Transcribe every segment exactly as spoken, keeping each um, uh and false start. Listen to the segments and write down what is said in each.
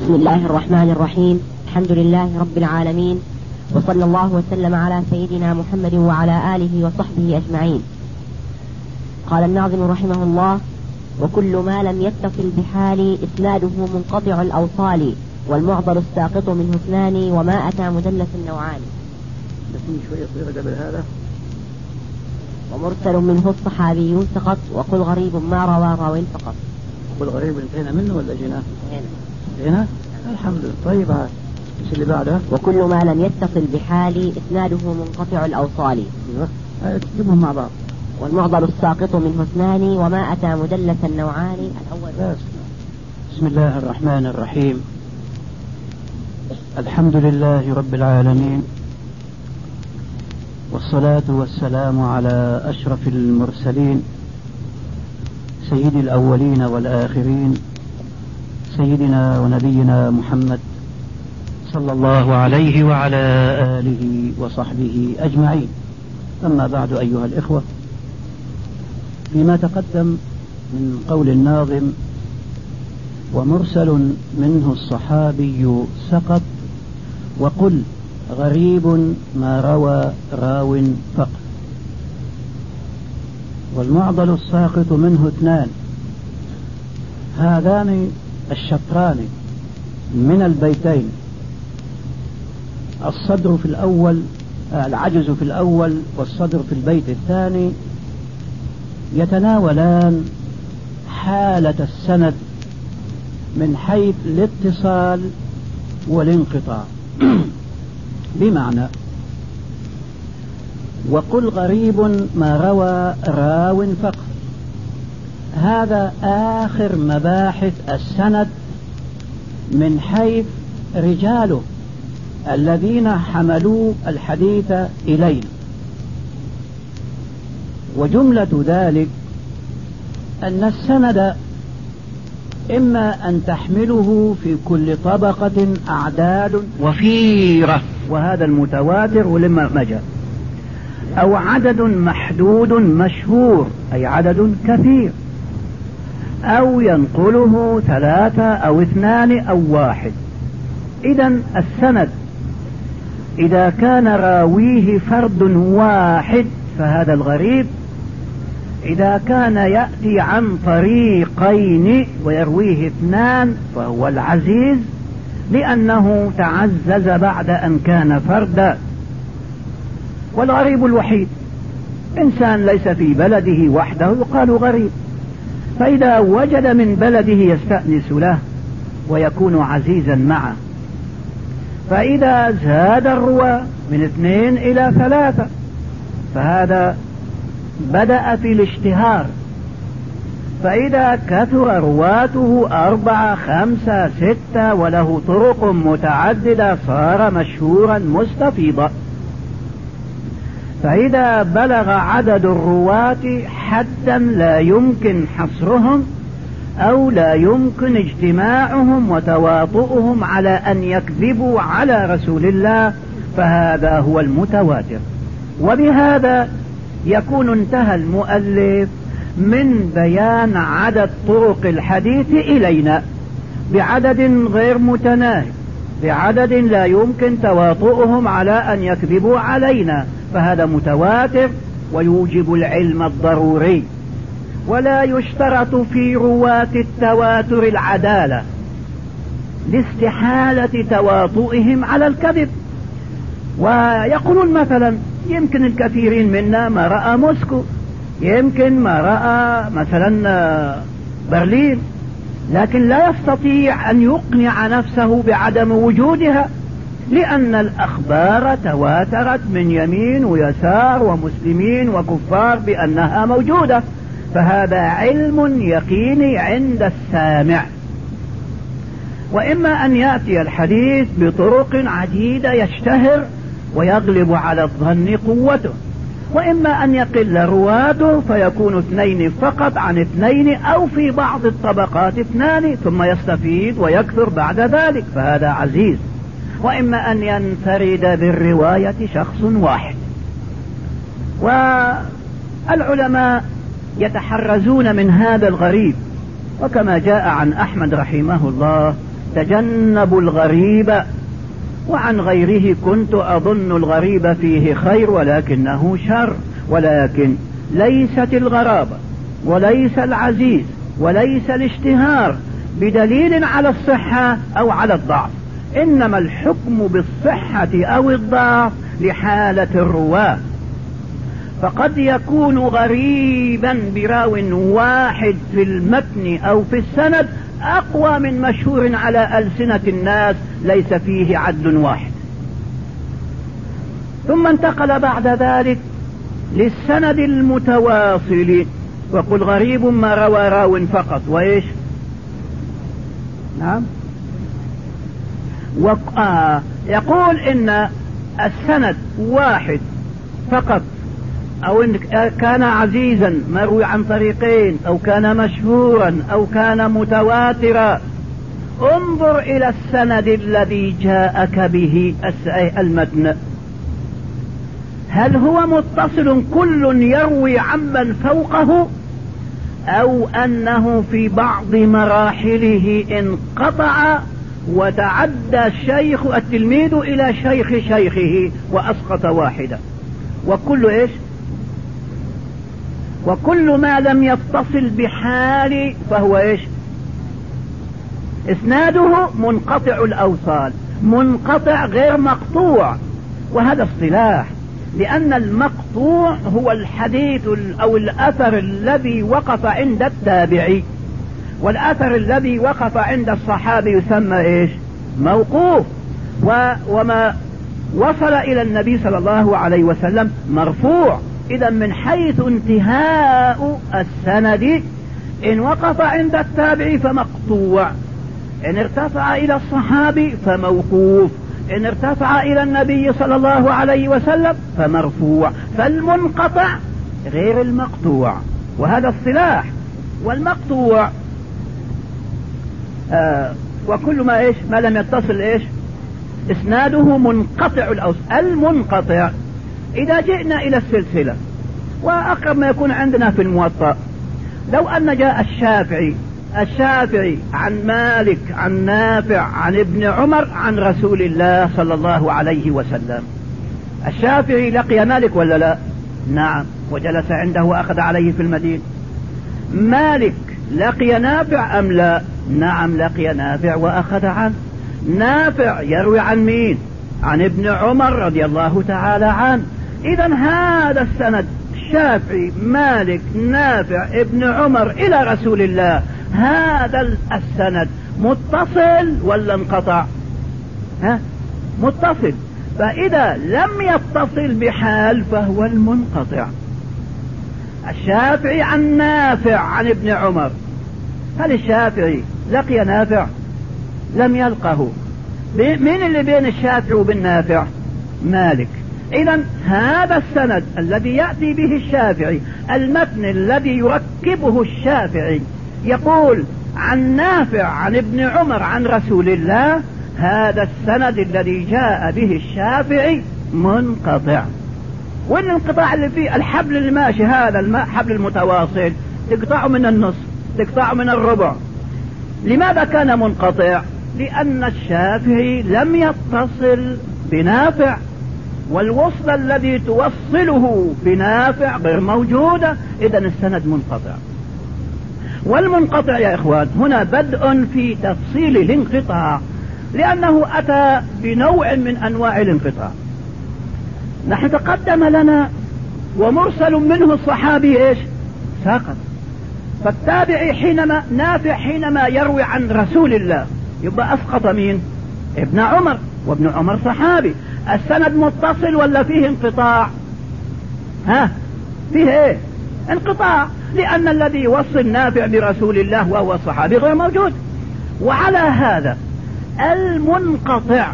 بسم الله الرحمن الرحيم. الحمد لله رب العالمين، وصلى الله وسلم على سيدنا محمد وعلى آله وصحبه أجمعين. قال الناظم رحمه الله: وكل ما لم يتصل بحال إسناده منقطع الأوصال، والمعضل الساقط منه اثنان، وما أتى مدلس النوعان. شوية صغيرة قبل هذا. ومرسل منه الصحابي سقط، وقل غريب ما روى راو فقط. قل غريب انتهينا منه ولا جينا؟ هنا. هنا؟ الحمد لله. طيب هذا ايش اللي بعده؟ وكل ما لم يتصل بحال إسناده منقطع الأوصال. ايوه تجيبهم مع بعض. والمعضل الساقط منه اثنان، وما أتى مدلس النوعان. الأول بس. بسم الله الرحمن الرحيم. الحمد لله رب العالمين، والصلاة والسلام على أشرف المرسلين سيد الأولين والآخرين، سيدنا ونبينا محمد صلى الله عليه وعلى آله وصحبه أجمعين. أما بعد أيها الإخوة، فيما تقدم من قول الناظم: ومرسل منه الصحابي سقط، وقل غريب ما روى راو فقط. والمعضل الساقط منه اثنان، هذان الشطران من البيتين، الصدر في الأول العجز في الأول والصدر في البيت الثاني، يتناولان حالة السند من حيث الاتصال والانقطاع. بمعنى: وقل غريب ما روى راو فقط، هذا آخر مباحث السند من حيث رجاله الذين حملوا الحديث إلينا. وجملة ذلك أن السند إما أن تحمله في كل طبقة أعداد وفيرة، وهذا المتواتر ولما مجا، أو عدد محدود مشهور أي عدد كثير، أو ينقله ثلاثة أو اثنان أو واحد. إذن السند إذا كان راويه فرد واحد فهذا الغريب، إذا كان يأتي عن طريقين ويرويه اثنان فهو العزيز، لأنه تعزز بعد أن كان فردا. والغريب الوحيد إنسان ليس في بلده وحده يقال غريب، فإذا وجد من بلده يستأنس له ويكون عزيزا معه. فإذا زاد الرواة من اثنين إلى ثلاثة فهذا بدأ في الاشتهار، فإذا كثر رواته أربعة خمسة ستة وله طرق متعددة صار مشهورا مستفيضا. فإذا بلغ عدد الرواة حدا لا يمكن حصرهم أو لا يمكن اجتماعهم وتواطؤهم على أن يكذبوا على رسول الله فهذا هو المتواتر. وبهذا يكون انتهى المؤلف من بيان عدد طرق الحديث إلينا بعدد غير متناهي، بعدد لا يمكن تواطؤهم على أن يكذبوا علينا، فهذا متواتر ويوجب العلم الضروري. ولا يشترط في رواة التواتر العدالة لاستحالة تواطؤهم على الكذب. ويقولون مثلا: يمكن الكثيرين منا ما رأى موسكو، يمكن ما رأى مثلا برلين، لكن لا يستطيع أن يقنع نفسه بعدم وجودها، لأن الأخبار تواترت من يمين ويسار ومسلمين وكفار بأنها موجودة. فهذا علم يقيني عند السامع. وإما أن يأتي الحديث بطرق عديدة يشتهر ويغلب على الظن قوته، وإما أن يقل رواته فيكون اثنين فقط عن اثنين، أو في بعض الطبقات اثنان ثم يستفيد ويكثر بعد ذلك فهذا عزيز. وإما أن ينفرد بالرواية شخص واحد. والعلماء يتحرزون من هذا الغريب، وكما جاء عن أحمد رحمه الله تجنبوا الغريب. وعن غيره كنت أظن الغريب فيه خير ولكنه شر. ولكن ليست الغرابة وليس العزيز وليس الاشتهار بدليل على الصحة أو على الضعف، إنما الحكم بالصحة أو الضعف لحالة الرواة. فقد يكون غريبا براو واحد في المتن أو في السند أقوى من مشهور على ألسنة الناس ليس فيه عدل واحد. ثم انتقل بعد ذلك للسند المتواصل، وقل غريب ما روى راو فقط. وإيش؟ نعم. وق... آه يقول إن السند واحد فقط، أو إن كان عزيزا مروي عن طريقين، أو كان مشهورا، أو كان متواترا. انظر إلى السند الذي جاءك به المتن، هل هو متصل كل يروي عمن فوقه، أو أنه في بعض مراحله انقطع وتعدى الشيخ التلميذ إلى شيخ شيخه وأسقط واحدا. وكل إيش؟ وكل ما لم يتصل بحال فهو إيش؟ إسناده منقطع الأوصال، منقطع غير مقطوع. وهذا اصطلاح، لأن المقطوع هو الحديث أو الأثر الذي وقف عند التابعي، والأثر الذي وقف عند الصحابي يسمى إيش؟ موقوف. وما وصل إلى النبي صلى الله عليه وسلم مرفوع. إذا من حيث انتهاء السند، إن وقف عند التابعي فمقطوع، إن ارتفع إلى الصحابي فموقوف، إن ارتفع إلى النبي صلى الله عليه وسلم فمرفوع. فالمنقطع غير المقطوع، وهذا الصلاح. والمقطوع آه وكل ما إيش؟ ما لم يتصل إيش؟ إسناده منقطع الأوصال. المنقطع إذا جئنا إلى السلسلة، وأقرب ما يكون عندنا في الموطأ، لو أن جاء الشافعي الشافعي عن مالك عن نافع عن ابن عمر عن رسول الله صلى الله عليه وسلم، الشافعي لقي مالك ولا لا؟ نعم، وجلس عنده وأخذ عليه في المدينة. مالك لقي نافع أم لا؟ نعم، لقي نافع وأخذ عنه. نافع يروي عن مين؟ عن ابن عمر رضي الله تعالى عنه. إذا هذا السند الشافعي مالك نافع ابن عمر إلى رسول الله، هذا السند متصل ولا انقطع؟ ها؟ متصل. فإذا لم يتصل بحال فهو المنقطع. الشافعي عن نافع عن ابن عمر، هل الشافعي لقي نافع؟ لم يلقه. مين اللي بين الشافعي وبين نافع؟ مالك. إذا هذا السند الذي يأتي به الشافعي، المتن الذي يركبه الشافعي يقول عن نافع عن ابن عمر عن رسول الله، هذا السند الذي جاء به الشافعي منقطع. والانقطاع اللي فيه الحبل اللي ماشي، هذا الحبل المتواصل تقطعه من النصف، تقطعه من الربع. لماذا كان منقطع؟ لأن الشافعي لم يتصل بنافع، والوصل الذي توصله بنافع غير موجودة. إذا السند منقطع. والمنقطع يا إخوان هنا بدء في تفصيل الانقطاع، لأنه أتى بنوع من أنواع الانقطاع. نحن تقدم لنا ومرسل منه الصحابي إيش؟ ساقط. فالتابعي حينما نافع حينما يروي عن رسول الله يبقى أسقط مين؟ ابن عمر، وابن عمر صحابي. السند متصل ولا فيه انقطاع؟ ها؟ فيه ايه؟ انقطاع، لأن الذي يوصل نافع برسول الله وهو الصحابي غير موجود. وعلى هذا المنقطع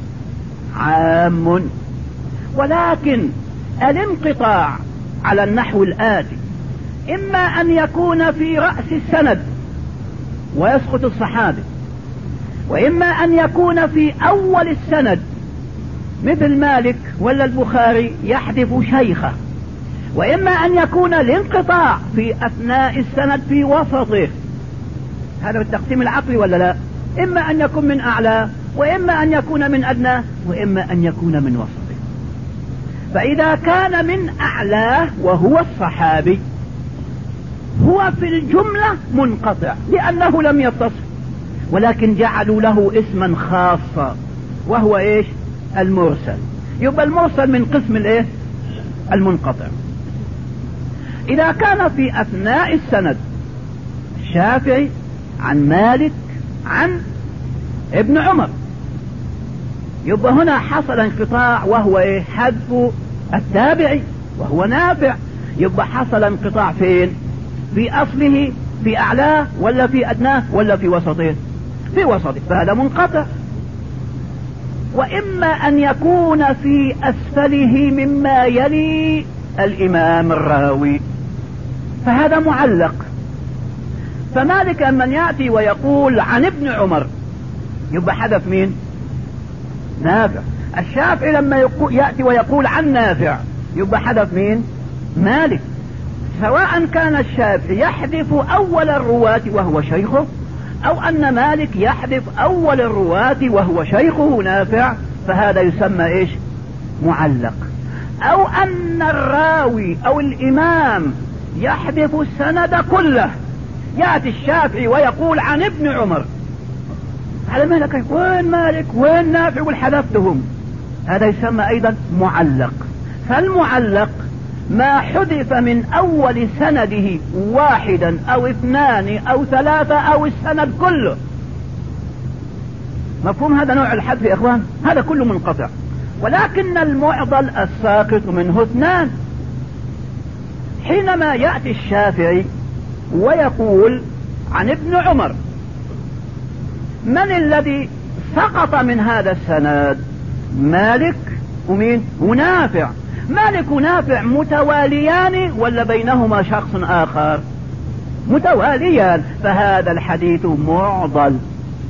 عام، ولكن الانقطاع على النحو الآتي: إما أن يكون في رأس السند ويسقط الصحابي، وإما أن يكون في أول السند مثل مالك ولا البخاري يحذف شيخه، وإما أن يكون الانقطاع في أثناء السند في وسطه. هذا بالتقسيم العقلي ولا لا؟ إما أن يكون من أعلى، وإما أن يكون من أدنى، وإما أن يكون من وسطه. فإذا كان من أعلاه وهو الصحابي هو في الجملة منقطع لأنه لم يتصف، ولكن جعلوا له اسما خاصا وهو إيش؟ المرسل. يبقى المرسل من قسم الإيه؟ المنقطع. إذا كان في أثناء السند الشافعي عن مالك عن ابن عمر، يبقى هنا حصل انقطاع وهو إيه؟ حذف التابعي وهو نافع. يبقى حصل انقطاع فين؟ في أصله، في أعلاه ولا في أدناه ولا في وسطه؟ في وسطه، فهذا منقطع. وإما أن يكون في أسفله مما يلي الإمام الراوي، فهذا معلق. فمالك من يأتي ويقول عن ابن عمر يبقى حذف مين؟ نافع. الشافعي لما يأتي ويقول عن نافع يبقى حذف مين؟ مالك. سواء كان الشافعي يحذف أول الرواة وهو شيخه، أو أن مالك يحذف أول الرواة وهو شيخه نافع، فهذا يسمى إيش؟ معلق. أو أن الراوي أو الإمام يحذف السند كله، يأتي الشافعي ويقول عن ابن عمر، على مالك وين مالك وين نافع والحذفتهم، هذا يسمى أيضا معلق. فالمعلق ما حذف من أول سنده واحدا أو اثنان أو ثلاثة أو السند كله. مفهوم هذا نوع الحذف يا إخوان؟ هذا كله منقطع. ولكن المعضل الساقط منه اثنان. حينما يأتي الشافعي ويقول عن ابن عمر، من الذي سقط من هذا السند؟ مالك ومين؟ ونافع. مالك ونافع متواليان ولا بينهما شخص آخر؟ متواليان، فهذا الحديث معضل.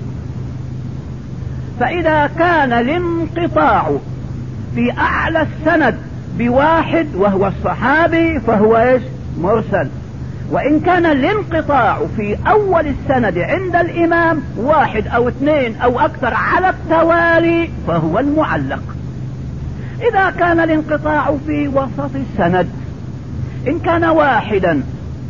فإذا كان الانقطاع في أعلى السند بواحد وهو الصحابي فهو إيش؟ مرسل. وإن كان الانقطاع في أول السند عند الإمام واحد أو اثنين أو أكثر على التوالي فهو المعلق. إذا كان الانقطاع في وسط السند، إن كان واحدا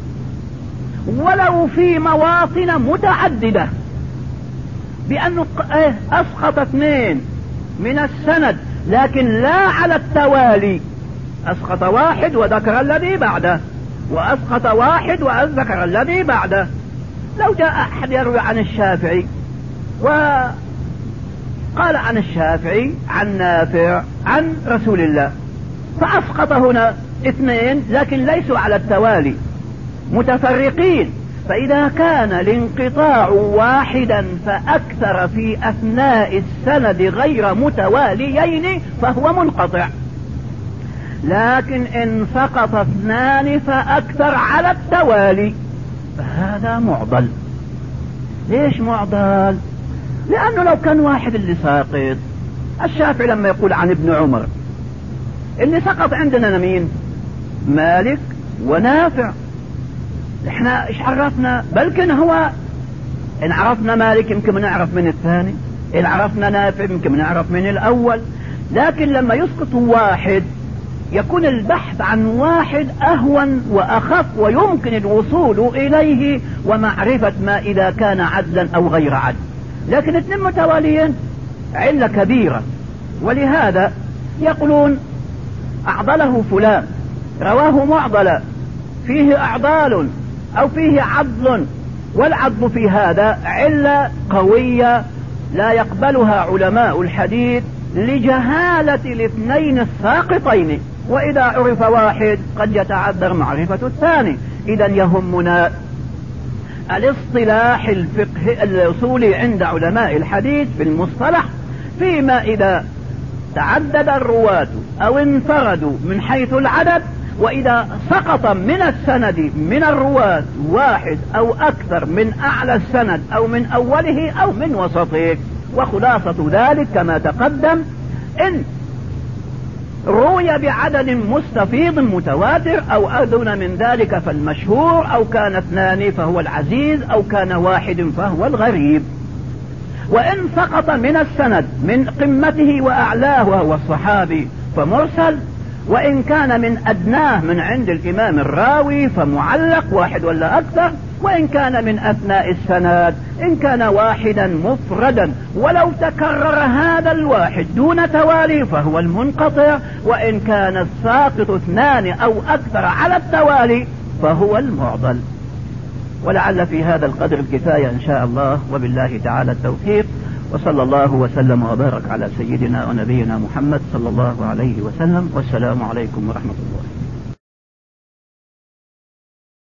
ولو في مواطن متعددة، بأنه أسقط اثنين من السند لكن لا على التوالي، أسقط واحد وذكر الذي بعده، وأسقط واحد وذكر الذي بعده. لو جاء أحد يروي عن الشافعي وقال عن الشافعي عن نافع عن رسول الله، فأسقط هنا اثنين لكن ليسوا على التوالي، متفرقين. فإذا كان الانقطاع واحدا فأكثر في أثناء السند غير متواليين فهو منقطع. لكن إن سقط اثنان فأكثر على التوالي فهذا معضل. ليش معضل؟ لأنه لو كان واحد اللي ساقط، الشافعي لما يقول عن ابن عمر، اللي سقط عندنا مين؟ مالك ونافع. احنا ايش عرفنا؟ بلكن هو ان عرفنا مالك يمكن نعرف من الثاني، ان عرفنا نافع يمكن نعرف من الاول. لكن لما يسقط واحد يكون البحث عن واحد اهون واخف ويمكن الوصول اليه ومعرفة ما اذا كان عدلا او غير عدل. لكن اثنين متواليين علة كبيرة، ولهذا يقولون اعضله فلان، رواه معضلا، فيه اعضال او فيه عضل. والعضل في هذا علة قوية لا يقبلها علماء الحديث لجهالة الاثنين الساقطين، واذا عرف واحد قد يتعذر معرفة الثاني. اذا يهمنا الاصطلاح الفقه الاصولي عند علماء الحديث في المصطلح، فيما اذا تعدد الرواة او انفردوا من حيث العدد، واذا سقط من السند من الرواة واحد او اكثر من اعلى السند او من اوله او من وسطه. وخلاصة ذلك كما تقدم، ان روي بعدد مستفيض متواتر او ادنى من ذلك فالمشهور، او كان اثنان فهو العزيز، او كان واحد فهو الغريب. وإن سقط من السند من قمته وأعلاه وهو الصحابي فمرسل، وإن كان من أدناه من عند الإمام الراوي فمعلق واحد ولا أكثر، وإن كان من أثناء السند إن كان واحدا مفردا ولو تكرر هذا الواحد دون توالي فهو المنقطع، وإن كان الساقط اثنان أو أكثر على التوالي فهو المعضل. ولعل في هذا القدر الكفاية إن شاء الله، وبالله تعالى التوفيق، وصلى الله وسلم وبارك على سيدنا ونبينا محمد صلى الله عليه وسلم، والسلام عليكم ورحمة الله.